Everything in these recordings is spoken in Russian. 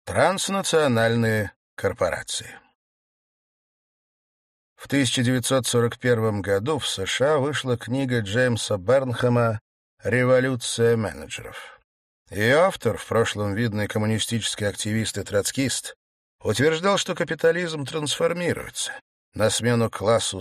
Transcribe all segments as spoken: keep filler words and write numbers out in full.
Транснациональные корпорации. В тысяча девятьсот сорок первом году в США вышла книга Джеймса Бернхэма «Революция менеджеров». Ее автор, в прошлом видный коммунистический активист и троцкист, утверждал, что капитализм трансформируется. На смену классу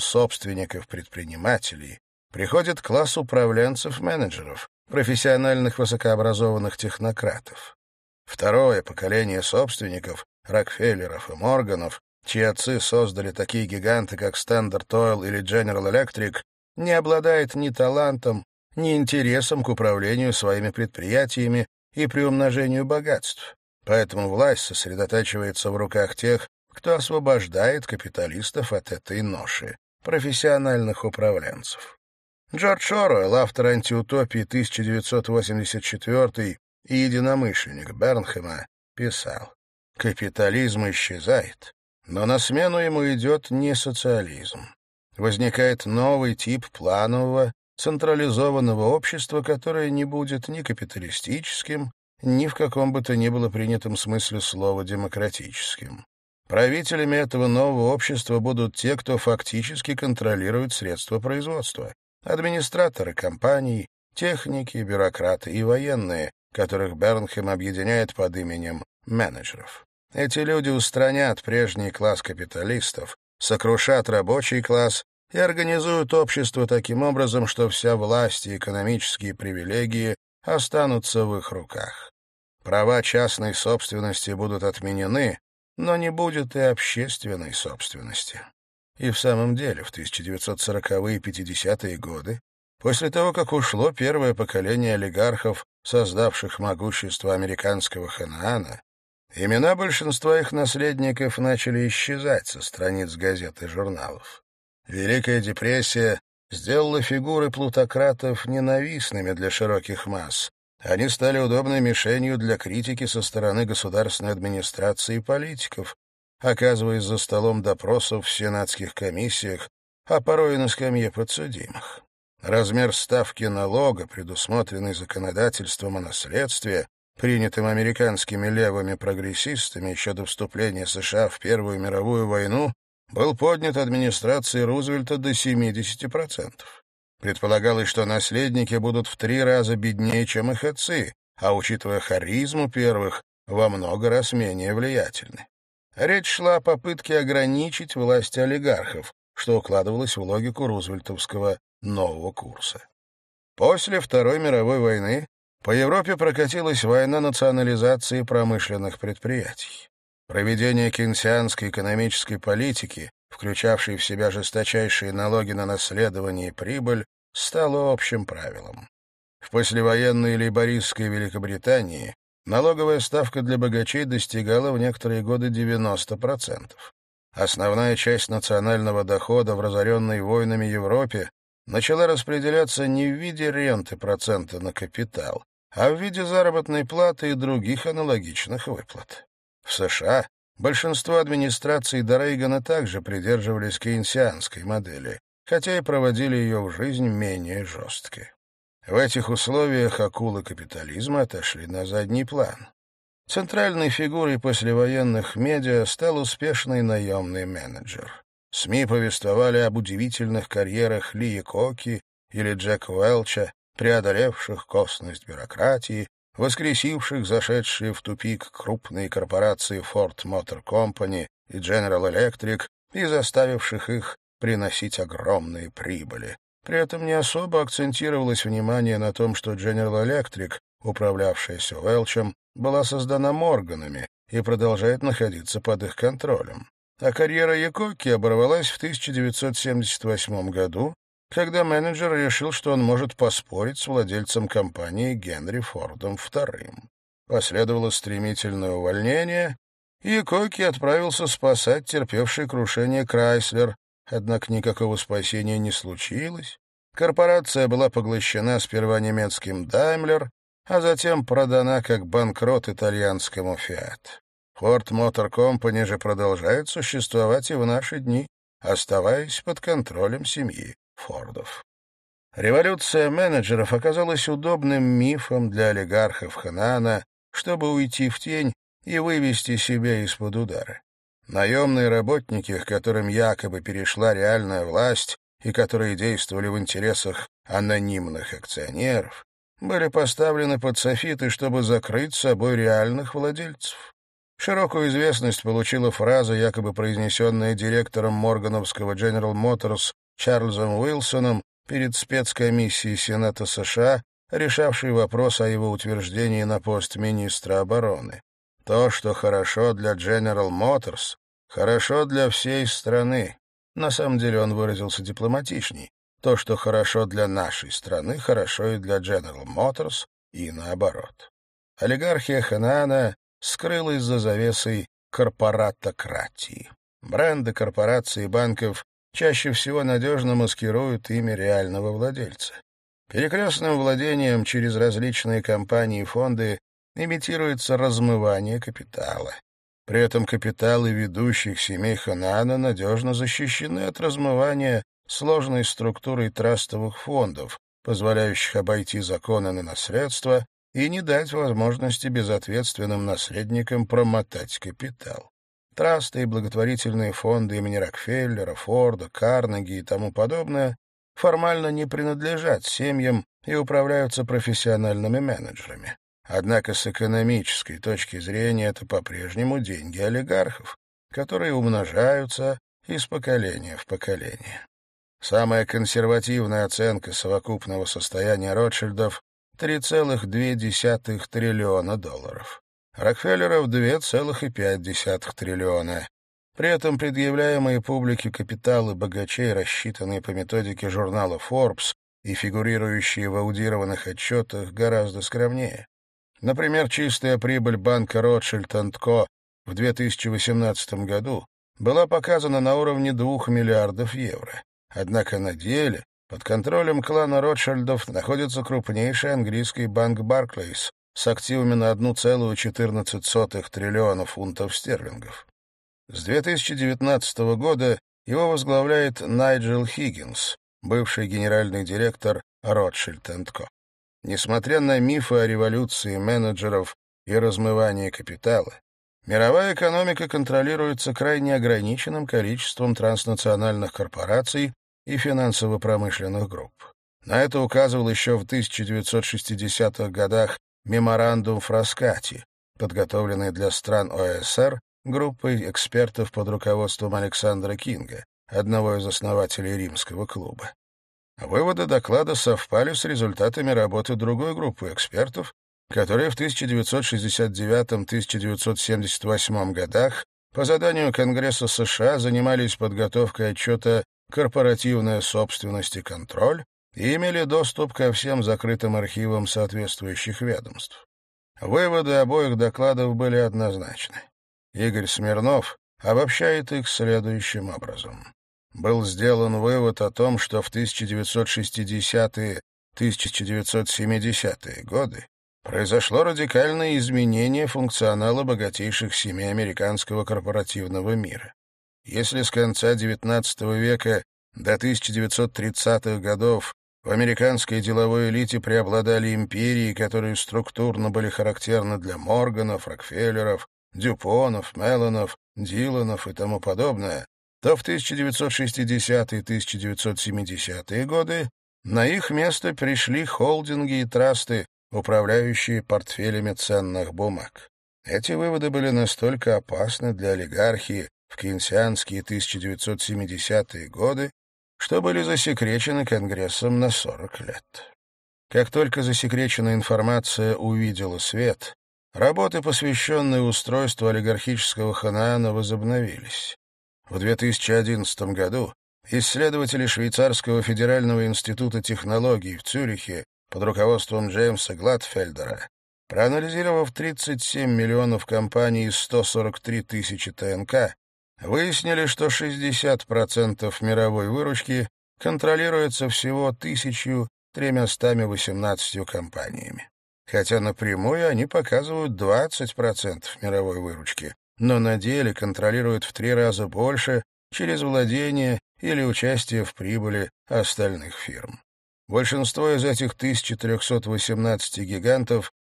собственников-предпринимателей приходит класс управленцев-менеджеров, профессиональных высокообразованных технократов. Второе поколение собственников, Рокфеллеров и Морганов, чьи отцы создали такие гиганты, как Standard Oil или General Electric, не обладает ни талантом, ни интересом к управлению своими предприятиями и приумножению богатств. Поэтому власть сосредотачивается в руках тех, кто освобождает капиталистов от этой ноши — профессиональных управленцев. Джордж Оруэлл, автор «Антиутопии» тысяча девятьсот восемьдесят четвёртый и единомышленник Бернхэма, писал: «Капитализм исчезает, но на смену ему идет не социализм. Возникает новый тип планового, централизованного общества, которое не будет ни капиталистическим, ни в каком бы то ни было принятом смысле слова демократическим. Правителями этого нового общества будут те, кто фактически контролирует средства производства, администраторы компаний, техники, бюрократы и военные, которых Бернхэм объединяет под именем менеджеров. Эти люди устранят прежний класс капиталистов, сокрушат рабочий класс и организуют общество таким образом, что вся власть и экономические привилегии останутся в их руках. Права частной собственности будут отменены, но не будет и общественной собственности». И в самом деле в тысяча девятьсот сороковые и пятидесятые годы, после того, как ушло первое поколение олигархов, создавших могущество американского Ханаана, имена большинства их наследников начали исчезать со страниц газет и журналов. Великая депрессия сделала фигуры плутократов ненавистными для широких масс. Они стали удобной мишенью для критики со стороны государственной администрации и политиков, оказываясь за столом допросов в сенатских комиссиях, а порой и на скамье подсудимых. Размер ставки налога, предусмотренный законодательством о наследстве, принятым американскими левыми прогрессистами еще до вступления США в Первую мировую войну, был поднят администрацией Рузвельта до семидесяти процентов. Предполагалось, что наследники будут в три раза беднее, чем их отцы, а, учитывая харизму первых, во много раз менее влиятельны. Речь шла о попытке ограничить власть олигархов, что укладывалось в логику рузвельтовского нового курса. После Второй мировой войны по Европе прокатилась война национализации промышленных предприятий. Проведение кейнсианской экономической политики, включавшей в себя жесточайшие налоги на наследование и прибыль, стало общим правилом. В послевоенной лейбористской Великобритании налоговая ставка для богачей достигала в некоторые годы девяноста процентов. Основная часть национального дохода в разоренной войнами Европе начала распределяться не в виде ренты процента на капитал, а в виде заработной платы и других аналогичных выплат. В США большинство администраций до Рейгана также придерживались кейнсианской модели, хотя и проводили ее в жизнь менее жестко. В этих условиях акулы капитализма отошли на задний план. Центральной фигурой послевоенных медиа стал успешный наемный менеджер. СМИ повествовали об удивительных карьерах Ли Якоки или Джека Уэлча, преодолевших косность бюрократии, воскресивших зашедшие в тупик крупные корпорации Ford Motor Company и General Electric и заставивших их приносить огромные прибыли. При этом не особо акцентировалось внимание на том, что General Electric, управлявшаяся Уэлчем, была создана Морганами и продолжает находиться под их контролем. А карьера Якоки оборвалась в тысяча девятьсот семьдесят восьмом году, когда менеджер решил, что он может поспорить с владельцем компании Генри Фордом вторым. Последовало стремительное увольнение, и Якоки отправился спасать терпевший крушение Крайслер, однако никакого спасения не случилось. Корпорация была поглощена сперва немецким Daimler, а затем продана как банкрот итальянскому Fiat. Ford Motor Company же продолжает существовать и в наши дни, оставаясь под контролем семьи Фордов. Революция менеджеров оказалась удобным мифом для олигархов Ханаана, чтобы уйти в тень, и вывести себя из-под удара. Наемные работники, к которым якобы перешла реальная власть и которые действовали в интересах анонимных акционеров, были поставлены под софиты, чтобы закрыть собой реальных владельцев. Широкую известность получила фраза, якобы произнесенная директором моргановского General Motors Чарльзом Уилсоном перед спецкомиссией Сената США, решавшей вопрос о его утверждении на пост министра обороны. То, что хорошо для General Motors, хорошо для всей страны. На самом деле он выразился дипломатичней. То, что хорошо для нашей страны, хорошо и для General Motors, и наоборот. Олигархия Ханаана скрылась за завесой корпоратократии. Бренды корпораций и банков чаще всего надежно маскируют имя реального владельца. Перекрестным владением через различные компании и фонды имитируется размывание капитала. При этом капиталы ведущих семей Ханаана надежно защищены от размывания сложной структурой трастовых фондов, позволяющих обойти законы на наследство и не дать возможности безответственным наследникам промотать капитал. Трасты и благотворительные фонды имени Рокфеллера, Форда, Карнеги и тому подобное формально не принадлежат семьям и управляются профессиональными менеджерами. Однако с экономической точки зрения это по-прежнему деньги олигархов, которые умножаются из поколения в поколение. Самая консервативная оценка совокупного состояния Ротшильдов — три целых две десятых триллиона долларов. Рокфеллеров — два целых пять десятых триллиона. При этом предъявляемые публике капиталы богачей, рассчитанные по методике журнала Forbes и фигурирующие в аудированных отчетах, гораздо скромнее. Например, чистая прибыль банка Ротшильд энд Ко в две тысячи восемнадцатом году была показана на уровне двух миллиардов евро. Однако на деле под контролем клана Ротшильдов находится крупнейший английский банк Барклейс с активами на одна целая четырнадцать сотых триллиона фунтов стерлингов. С две тысячи девятнадцатого года его возглавляет Найджел Хиггинс, бывший генеральный директор Ротшильд энд Ко. Несмотря на мифы о революции менеджеров и размывании капитала, мировая экономика контролируется крайне ограниченным количеством транснациональных корпораций и финансово-промышленных групп. На это указывал еще в тысяча девятьсот шестидесятых годах меморандум Фраскати, подготовленный для стран О Э Эс Эр группой экспертов под руководством Александра Кинга, одного из основателей Римского клуба. Выводы доклада совпали с результатами работы другой группы экспертов, которые в тысяча девятьсот шестьдесят девятом — тысяча девятьсот семьдесят восьмом годах по заданию Конгресса США занимались подготовкой отчета «Корпоративная собственность и контроль» и имели доступ ко всем закрытым архивам соответствующих ведомств. Выводы обоих докладов были однозначны. Игорь Смирнов обобщает их следующим образом. Был сделан вывод о том, что в тысяча девятьсот шестидесятые — тысяча девятьсот семидесятые годы произошло радикальное изменение функционала богатейших семей американского корпоративного мира. Если с конца девятнадцатого века до тысяча девятьсот тридцатых годов в американской деловой элите преобладали империи, которые структурно были характерны для Морганов, Рокфеллеров, Дюпонов, Меллонов, Диланов и тому подобное, то в тысяча девятьсот шестидесятые — тысяча девятьсот семидесятые годы на их место пришли холдинги и трасты, управляющие портфелями ценных бумаг. Эти выводы были настолько опасны для олигархии в кейнсианские тысяча девятьсот семидесятые годы, что были засекречены Конгрессом на сорок лет. Как только засекреченная информация увидела свет, работы, посвященные устройству олигархического Ханаана, возобновились. В две тысячи одиннадцатом году исследователи Швейцарского федерального института технологий в Цюрихе под руководством Джеймса Гладфельдера, проанализировав тридцать семь миллионов компаний из ста сорока трёх тысяч Тэ Эн Ка, выяснили, что шестьдесят процентов мировой выручки контролируется всего тысячей тремястами восемнадцатью компаниями. Хотя напрямую они показывают двадцать процентов мировой выручки, но на деле контролируют в три раза больше через владение или участие в прибыли остальных фирм. Большинство из этих тысячи трёхсот восемнадцати гигантов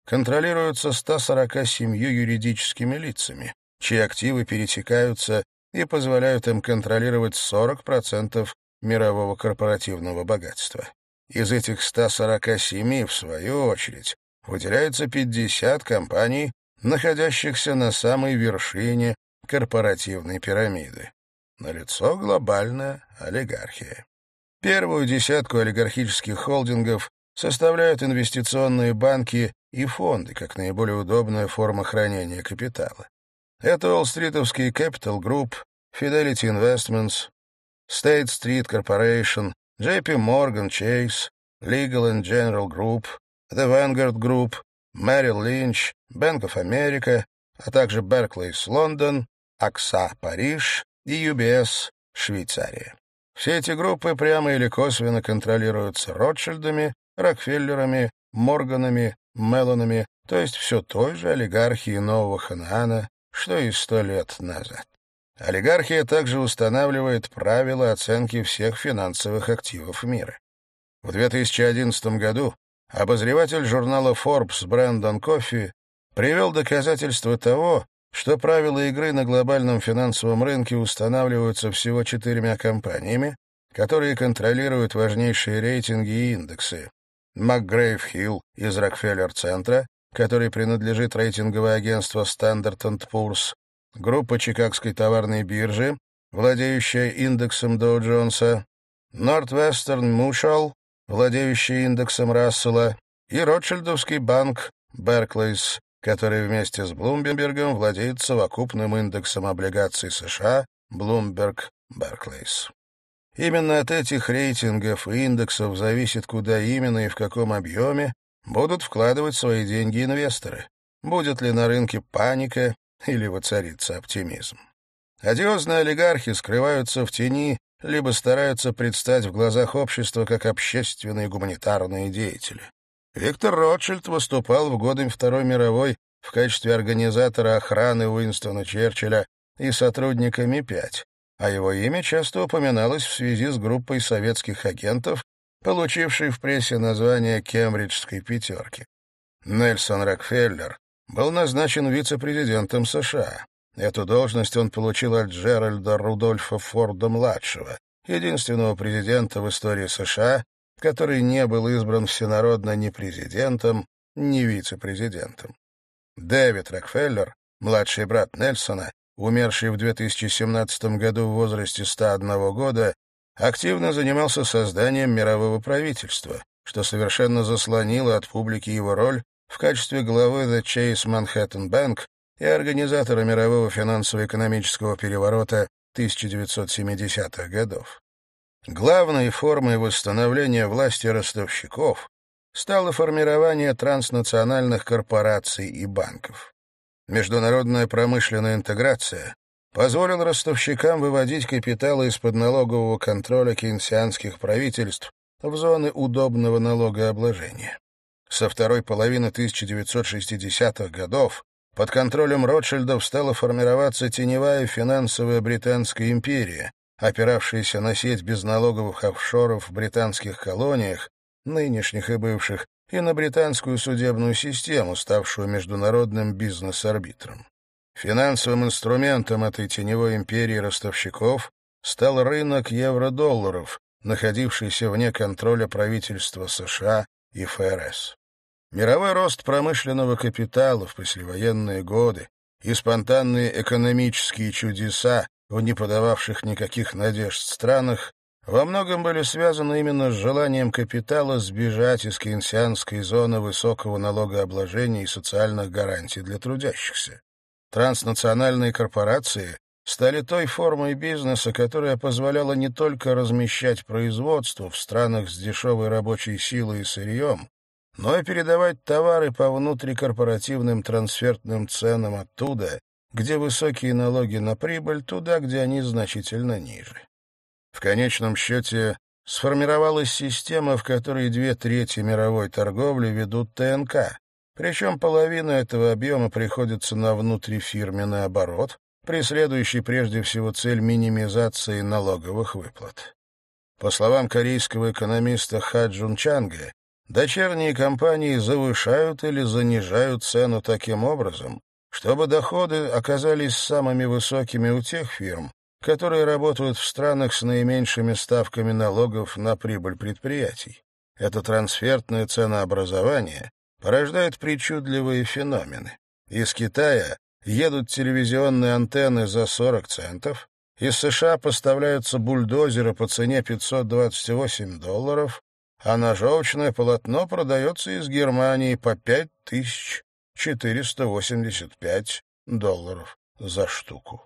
контролируются ста сорока семью юридическими лицами, чьи активы пересекаются и позволяют им контролировать сорок процентов мирового корпоративного богатства. Из этих ста сорока семи, в свою очередь, выделяется пятьдесят компаний, находящихся на самой вершине корпоративной пирамиды. Налицо глобальная олигархия. Первую десятку олигархических холдингов составляют инвестиционные банки и фонды, как наиболее удобная форма хранения капитала. Это Уолл-стритовский Capital Group, Fidelity Investments, State Street Corporation, джей пи Morgan Chase, Legal and General Group, The Vanguard Group, Merrill Lynch, Bank of America, а также Barclays Лондон, эй икс эй Париж и ю би эс Швейцария. Все эти группы прямо или косвенно контролируются Ротшильдами, Рокфеллерами, Морганами, Меллонами, то есть все той же олигархией Нового Ханаана, что и сто лет назад. Олигархия также устанавливает правила оценки всех финансовых активов мира. В две тысячи одиннадцатом году обозреватель журнала Forbes Брэндон Коффи привел доказательства того, что правила игры на глобальном финансовом рынке устанавливаются всего четырьмя компаниями, которые контролируют важнейшие рейтинги и индексы. МакГрейв-Хилл из Рокфеллер-центра, который принадлежит рейтинговое агентство Standard энд Poor's, группа Чикагской товарной биржи, владеющая индексом Доу-Джонса, Northwestern Mutual, владеющая индексом Рассела, и Ротшильдовский банк Barclays, который вместе с Блумбергом владеет совокупным индексом облигаций США Bloomberg Barclays. Именно от этих рейтингов и индексов зависит, куда именно и в каком объеме будут вкладывать свои деньги инвесторы. Будет ли на рынке паника или воцарится оптимизм. Одиозные олигархи скрываются в тени, либо стараются предстать в глазах общества как общественные гуманитарные деятели. Виктор Ротшильд выступал в годы Второй мировой в качестве организатора охраны Уинстона Черчилля и сотрудника Ми пять, а его имя часто упоминалось в связи с группой советских агентов, получившей в прессе название «Кембриджской пятерки». Нельсон Рокфеллер был назначен вице-президентом США. Эту должность он получил от Джеральда Рудольфа Форда-младшего, единственного президента в истории США, который не был избран всенародно ни президентом, ни вице-президентом. Дэвид Рокфеллер, младший брат Нельсона, умерший в две тысячи семнадцатом году в возрасте ста одного года, активно занимался созданием мирового правительства, что совершенно заслонило от публики его роль в качестве главы The Chase Manhattan Bank и организатора мирового финансово-экономического переворота тысяча девятьсот семидесятых годов. Главной формой восстановления власти ростовщиков стало формирование транснациональных корпораций и банков. Международная промышленная интеграция позволила ростовщикам выводить капиталы из-под налогового контроля кейнсианских правительств в зоны удобного налогообложения. Со второй половины тысяча девятьсот шестидесятых годов под контролем Ротшильдов стала формироваться теневая финансовая Британская империя, опиравшаяся на сеть безналоговых офшоров в британских колониях, нынешних и бывших, и на британскую судебную систему, ставшую международным бизнес-арбитром. Финансовым инструментом этой теневой империи ростовщиков стал рынок евро-долларов, находившийся вне контроля правительства США и эф эр эс. Мировой рост промышленного капитала в послевоенные годы и спонтанные экономические чудеса в не подававших никаких надежд странах во многом были связаны именно с желанием капитала сбежать из кейнсианской зоны высокого налогообложения и социальных гарантий для трудящихся. Транснациональные корпорации стали той формой бизнеса, которая позволяла не только размещать производство в странах с дешевой рабочей силой и сырьем, но и передавать товары по внутрикорпоративным трансфертным ценам оттуда, где высокие налоги на прибыль, туда, где они значительно ниже. В конечном счете сформировалась система, в которой две трети мировой торговли ведут тэ эн ка, причем половина этого объема приходится на внутрифирменный оборот, преследующий прежде всего цель минимизации налоговых выплат. По словам корейского экономиста Ха Джун Чанга, дочерние компании завышают или занижают цену таким образом, чтобы доходы оказались самыми высокими у тех фирм, которые работают в странах с наименьшими ставками налогов на прибыль предприятий. Это трансфертное ценообразование порождает причудливые феномены. Из Китая едут телевизионные антенны за сорок центов, из США поставляются бульдозеры по цене пятьсот двадцать восемь долларов, а ножовочное полотно продается из Германии по пять тысяч четыреста восемьдесят пять долларов за штуку.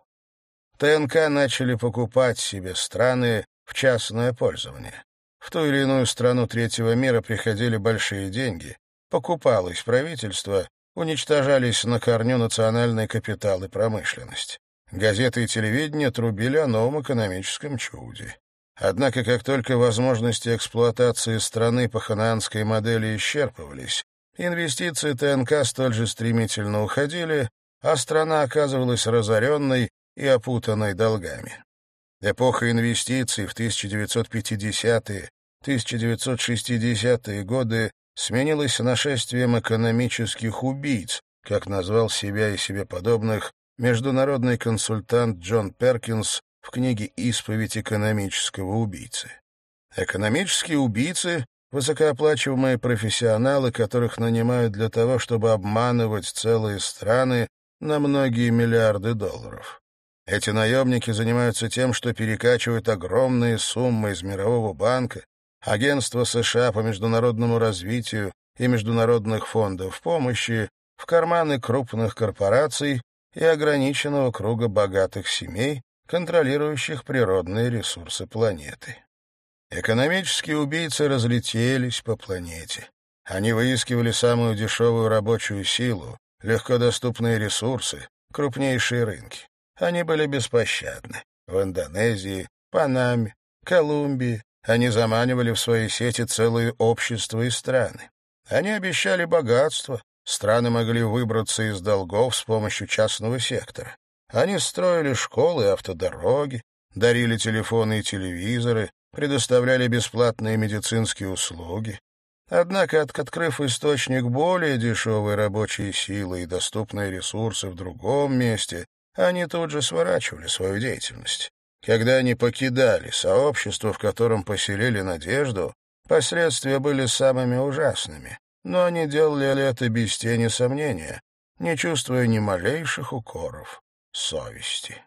ТНК начали покупать себе страны в частное пользование. В ту или иную страну третьего мира приходили большие деньги, покупалось правительство, уничтожались на корню национальный капитал и промышленность. Газеты и телевидение трубили о новом экономическом чуде. Однако, как только возможности эксплуатации страны по ханаанской модели исчерпывались, инвестиции ТНК столь же стремительно уходили, а страна оказывалась разоренной и опутанной долгами. Эпоха инвестиций в тысяча девятьсот пятидесятые — тысяча девятьсот шестидесятые годы сменилась нашествием экономических убийц, как назвал себя и себе подобных международный консультант Джон Перкинс в книге «Исповедь экономического убийцы». Экономические убийцы — высокооплачиваемые профессионалы, которых нанимают для того, чтобы обманывать целые страны на многие миллиарды долларов. Эти наемники занимаются тем, что перекачивают огромные суммы из Мирового банка, Агентства США по международному развитию и международных фондов помощи в карманы крупных корпораций и ограниченного круга богатых семей, контролирующих природные ресурсы планеты. Экономические убийцы разлетелись по планете. Они выискивали самую дешевую рабочую силу, легкодоступные ресурсы, крупнейшие рынки. Они были беспощадны. В Индонезии, Панаме, Колумбии они заманивали в свои сети целые общества и страны. Они обещали богатство, страны могли выбраться из долгов с помощью частного сектора. Они строили школы и автодороги, дарили телефоны и телевизоры, предоставляли бесплатные медицинские услуги. Однако, открыв источник более дешевой рабочей силы и доступные ресурсы в другом месте, они тут же сворачивали свою деятельность. Когда они покидали сообщество, в котором поселили надежду, последствия были самыми ужасными, но они делали это без тени сомнения, не чувствуя ни малейших укоров совести.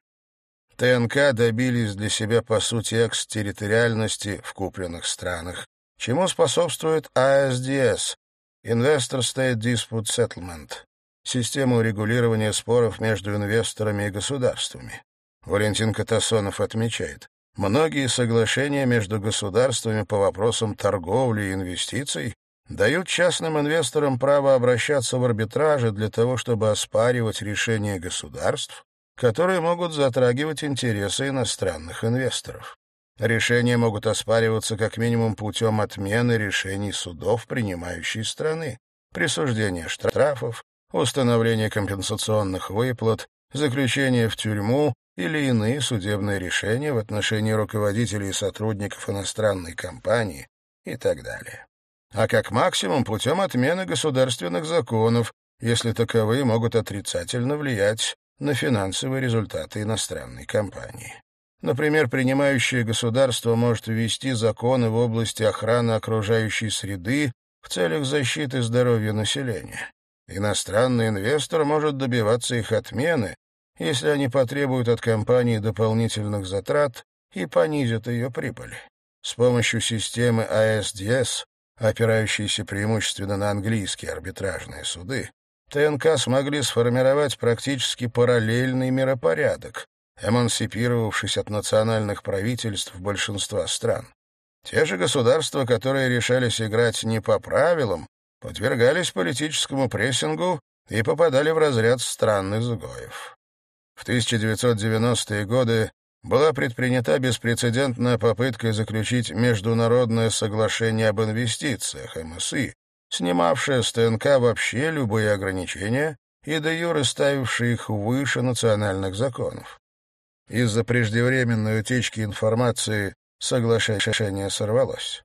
ТНК добились для себя, по сути, экстерриториальности в купленных странах, чему способствует эй эс ди эс — Investor State Dispute Settlement, система урегулирования споров между инвесторами и государствами. Валентин Катасонов отмечает, многие соглашения между государствами по вопросам торговли и инвестиций дают частным инвесторам право обращаться в арбитражи для того, чтобы оспаривать решения государств, которые могут затрагивать интересы иностранных инвесторов. Решения могут оспариваться как минимум путем отмены решений судов принимающей страны, присуждения штрафов, установления компенсационных выплат, заключения в тюрьму или иные судебные решения в отношении руководителей и сотрудников иностранной компании и так далее. А как максимум путем отмены государственных законов, если таковые могут отрицательно влиять на финансовые результаты иностранной компании. Например, принимающее государство может ввести законы в области охраны окружающей среды в целях защиты здоровья населения. Иностранный инвестор может добиваться их отмены, если они потребуют от компании дополнительных затрат и понизят ее прибыль. С помощью системы эй эс ди эс, опирающейся преимущественно на английские арбитражные суды, ТНК смогли сформировать практически параллельный миропорядок, эмансипировавшись от национальных правительств большинства стран. Те же государства, которые решались играть не по правилам, подвергались политическому прессингу и попадали в разряд стран-изгоев. В тысяча девятьсот девяностые годы была предпринята беспрецедентная попытка заключить Международное соглашение об инвестициях, эм эс и, снимавшее с ТНК вообще любые ограничения и де юре ставившее их выше национальных законов. Из-за преждевременной утечки информации соглашение сорвалось.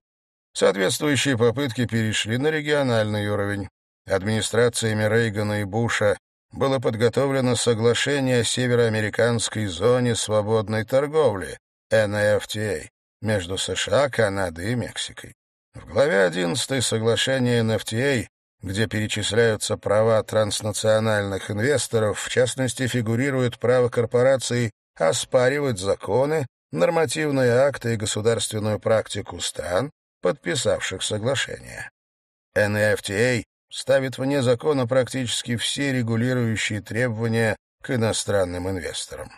Соответствующие попытки перешли на региональный уровень. Администрациями Рейгана и Буша было подготовлено соглашение о североамериканской зоне свободной торговли, эн эф ти эй, между США, Канадой и Мексикой. В главе одиннадцатой соглашения эн эф ти эй, где перечисляются права транснациональных инвесторов, в частности, фигурирует право корпораций оспаривать законы, нормативные акты и государственную практику стран, подписавших соглашение. эн эф ти эй ставит вне закона практически все регулирующие требования к иностранным инвесторам.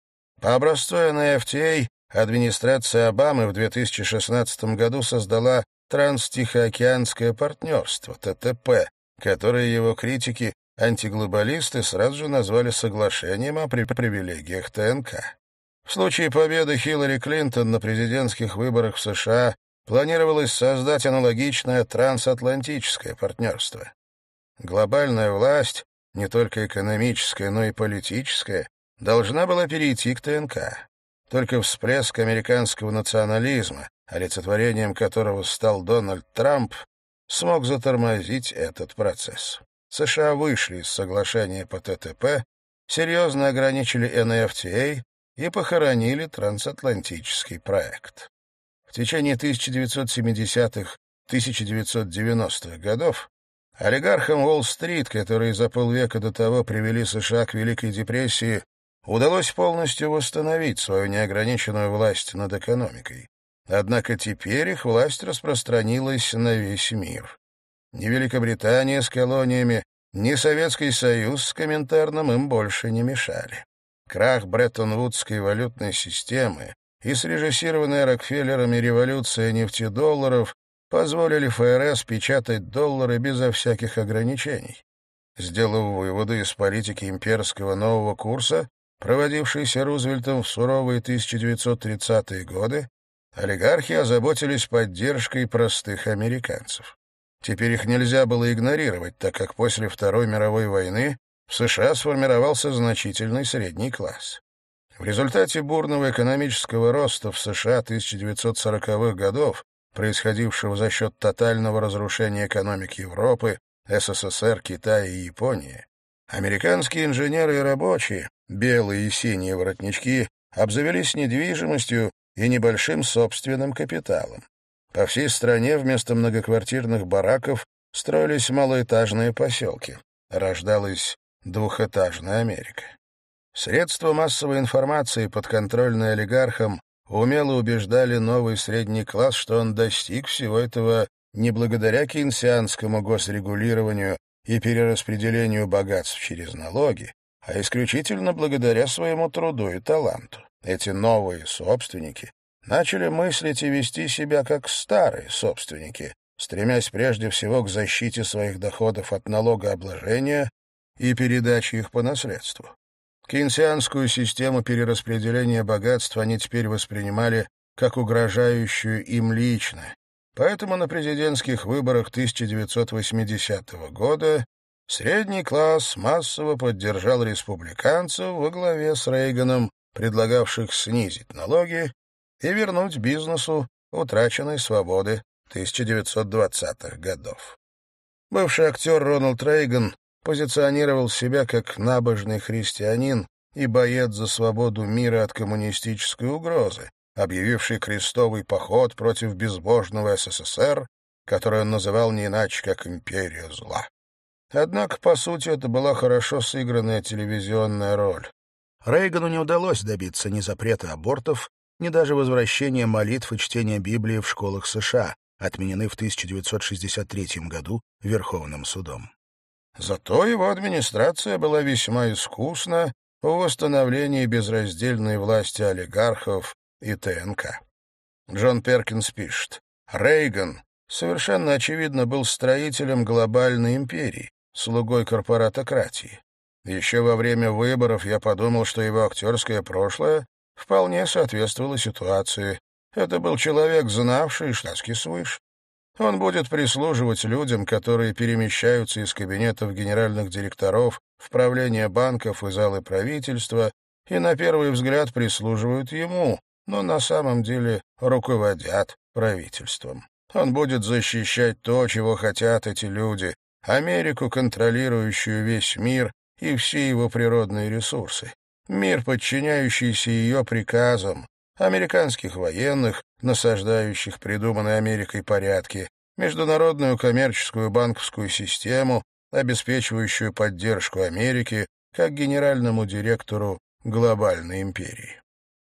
По образцу эн эф ти эй администрация Обамы в две тысячи шестнадцатом году создала Транс-Тихоокеанское партнерство, тэ тэ пэ, которое его критики, антиглобалисты, сразу же назвали соглашением о привилегиях тэ эн ка. В случае победы Хиллари Клинтон на президентских выборах в США планировалось создать аналогичное трансатлантическое партнерство. Глобальная власть, не только экономическая, но и политическая, должна была перейти к тэ эн ка. Только всплеск американского национализма, олицетворением которого стал Дональд Трамп, смог затормозить этот процесс. США вышли из соглашения по тэ тэ пэ, серьезно ограничили эн эф ти эй и похоронили трансатлантический проект. В течение тысяча девятьсот семидесятых — тысяча девятьсот девяностых годов олигархам Уолл-стрит, которые за полвека до того привели США к Великой депрессии, удалось полностью восстановить свою неограниченную власть над экономикой. Однако теперь их власть распространилась на весь мир. Ни Великобритания с колониями, ни Советский Союз с Коминтерном им больше не мешали. Крах Бреттон-Вудской валютной системы и срежиссированная Рокфеллерами революция нефтедолларов позволили эф эр эс печатать доллары безо всяких ограничений. Сделав выводы из политики имперского нового курса, проводившейся Рузвельтом в суровые тысяча девятьсот тридцатые годы, олигархи озаботились поддержкой простых американцев. Теперь их нельзя было игнорировать, так как после Второй мировой войны в США сформировался значительный средний класс. В результате бурного экономического роста в США тысяча девятьсот сороковых годов, происходившего за счет тотального разрушения экономик Европы, эс эс эс эр, Китая и Японии, американские инженеры и рабочие, белые и синие воротнички, обзавелись недвижимостью и небольшим собственным капиталом. По всей стране вместо многоквартирных бараков строились малоэтажные поселки. Рождалась двухэтажная Америка. Средства массовой информации, подконтрольные олигархам, умело убеждали новый средний класс, что он достиг всего этого не благодаря кейнсианскому госрегулированию и перераспределению богатств через налоги, а исключительно благодаря своему труду и таланту. Эти новые собственники начали мыслить и вести себя как старые собственники, стремясь прежде всего к защите своих доходов от налогообложения и передаче их по наследству. Кейнсианскую систему перераспределения богатств они теперь воспринимали как угрожающую им лично, поэтому на президентских выборах тысяча девятьсот восьмидесятого года средний класс массово поддержал республиканцев во главе с Рейганом, предлагавших снизить налоги и вернуть бизнесу утраченные свободы тысяча девятьсот двадцатых годов. Бывший актер Рональд Рейган позиционировал себя как набожный христианин и боец за свободу мира от коммунистической угрозы, объявивший крестовый поход против безбожного эс эс эс эр, который он называл не иначе, как «империя зла». Однако, по сути, это была хорошо сыгранная телевизионная роль. Рейгану не удалось добиться ни запрета абортов, ни даже возвращения молитв и чтения Библии в школах США, отменены в тысяча девятьсот шестьдесят третьем году Верховным судом. Зато его администрация была весьма искусна в восстановлении безраздельной власти олигархов и тэ эн ка. Джон Перкинс пишет: «Рейган совершенно очевидно был строителем глобальной империи, слугой корпоратократии. Еще во время выборов я подумал, что его актерское прошлое вполне соответствовало ситуации. Это был человек, знавший шляски свыше. Он будет прислуживать людям, которые перемещаются из кабинетов генеральных директоров в правление банков и залы правительства и на первый взгляд прислуживают ему, но на самом деле руководят правительством. Он будет защищать то, чего хотят эти люди, Америку, контролирующую весь мир и все его природные ресурсы. Мир, подчиняющийся ее приказам, американских военных, насаждающих придуманные Америкой порядки, международную коммерческую банковскую систему, обеспечивающую поддержку Америки как генеральному директору глобальной империи.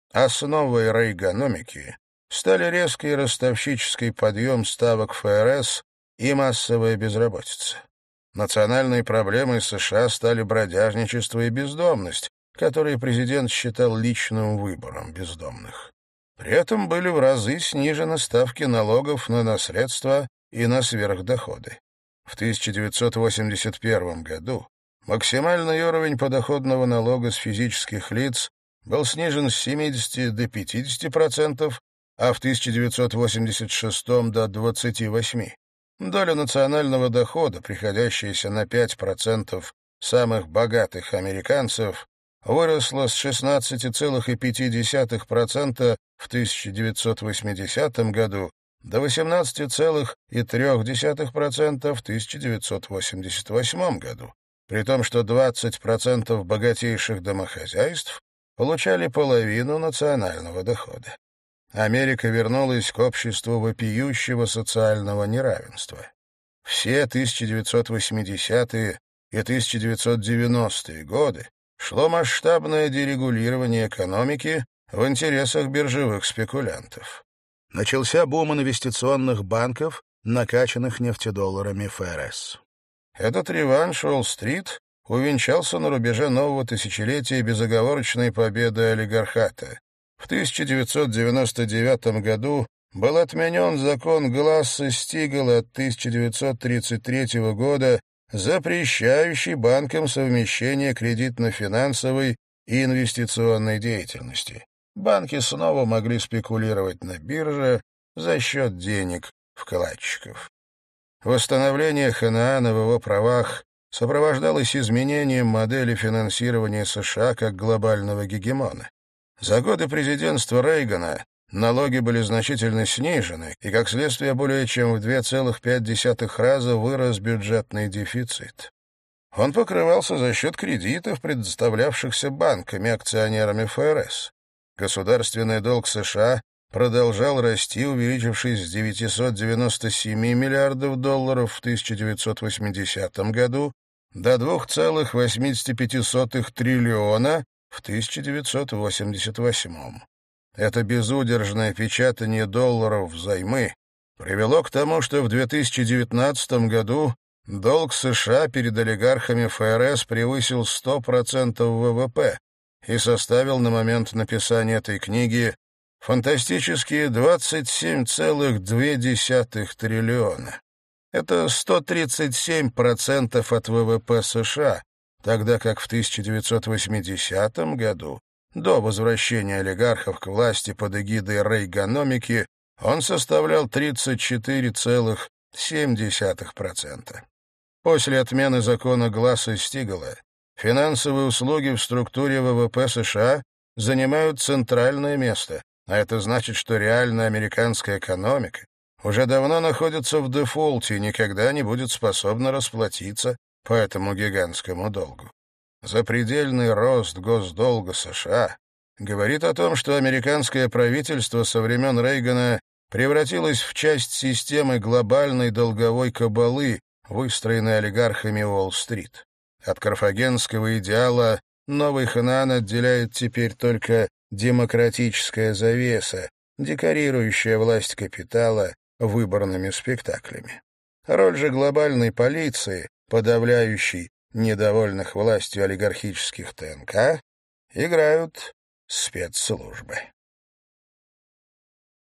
Основой рейгономики стали резкий ростовщический подъем ставок ФРС и массовая безработица. Национальной проблемой США стали бродяжничество и бездомность, которые президент считал личным выбором бездомных. При этом были в разы снижены ставки налогов на наследство и на сверхдоходы. В тысяча девятьсот восемьдесят первом году максимальный уровень подоходного налога с физических лиц был снижен с семидесяти до пятидесяти процентов, а в тысяча девятьсот восемьдесят шестом до двадцати восьми. Доля национального дохода, приходящаяся на пять процентов самых богатых американцев, выросла с шестнадцати целых пяти десятых процента в тысяча девятьсот восьмидесятом году до восемнадцати целых трёх десятых процента в тысяча девятьсот восемьдесят восьмом году, при том, что двадцать процентов богатейших домохозяйств получали половину национального дохода. Америка вернулась к обществу вопиющего социального неравенства. Все тысяча девятьсот восьмидесятые и тысяча девятьсот девяностые годы шло масштабное дерегулирование экономики в интересах биржевых спекулянтов. Начался бум инвестиционных банков, накачанных нефтедолларами ФРС. Этот реванш Уолл-стрит увенчался на рубеже нового тысячелетия безоговорочной победы олигархата. В тысяча девятьсот девяносто девятом году был отменен закон Гласса-Стигела от тысяча девятьсот тридцать третьего года, запрещающий банкам совмещение кредитно-финансовой и инвестиционной деятельности. Банки снова могли спекулировать на бирже за счет денег вкладчиков. Восстановление Ханаана в его правах сопровождалось изменением модели финансирования США как глобального гегемона. За годы президентства Рейгана налоги были значительно снижены, и, как следствие, более чем в два целых пять десятых раза вырос бюджетный дефицит. Он покрывался за счет кредитов, предоставлявшихся банками, акционерами ФРС. Государственный долг США продолжал расти, увеличившись с девятисот девяноста семи миллиардов долларов в тысяча девятьсот восьмидесятом году до двух целых восьмидесяти пяти сотых триллиона в тысяча девятьсот восемьдесят восьмом. Это безудержное печатание долларов взаймы привело к тому, что в две тысячи девятнадцатом году долг США перед олигархами ФРС превысил сто процентов ВВП и составил на момент написания этой книги фантастические двадцать семь целых две десятых триллиона. Это сто тридцать семь процентов от ВВП США, тогда как в тысяча девятьсот восьмидесятом году, до возвращения олигархов к власти под эгидой рейгономики, он составлял тридцать четыре целых семь десятых процента. После отмены закона Гласса-Стигела финансовые услуги в структуре ВВП США занимают центральное место, а это значит, что реальная американская экономика уже давно находится в дефолте и никогда не будет способна расплатиться по этому гигантскому долгу. Запредельный рост госдолга США говорит о том, что американское правительство со времен Рейгана превратилось в часть системы глобальной долговой кабалы, выстроенной олигархами Уолл-стрит. От карфагенского идеала новый Ханаан отделяет теперь только демократическая завеса, декорирующая власть капитала выборными спектаклями. Роль же глобальной полиции, подавляющей недовольных властью олигархических ТНК, играют спецслужбы.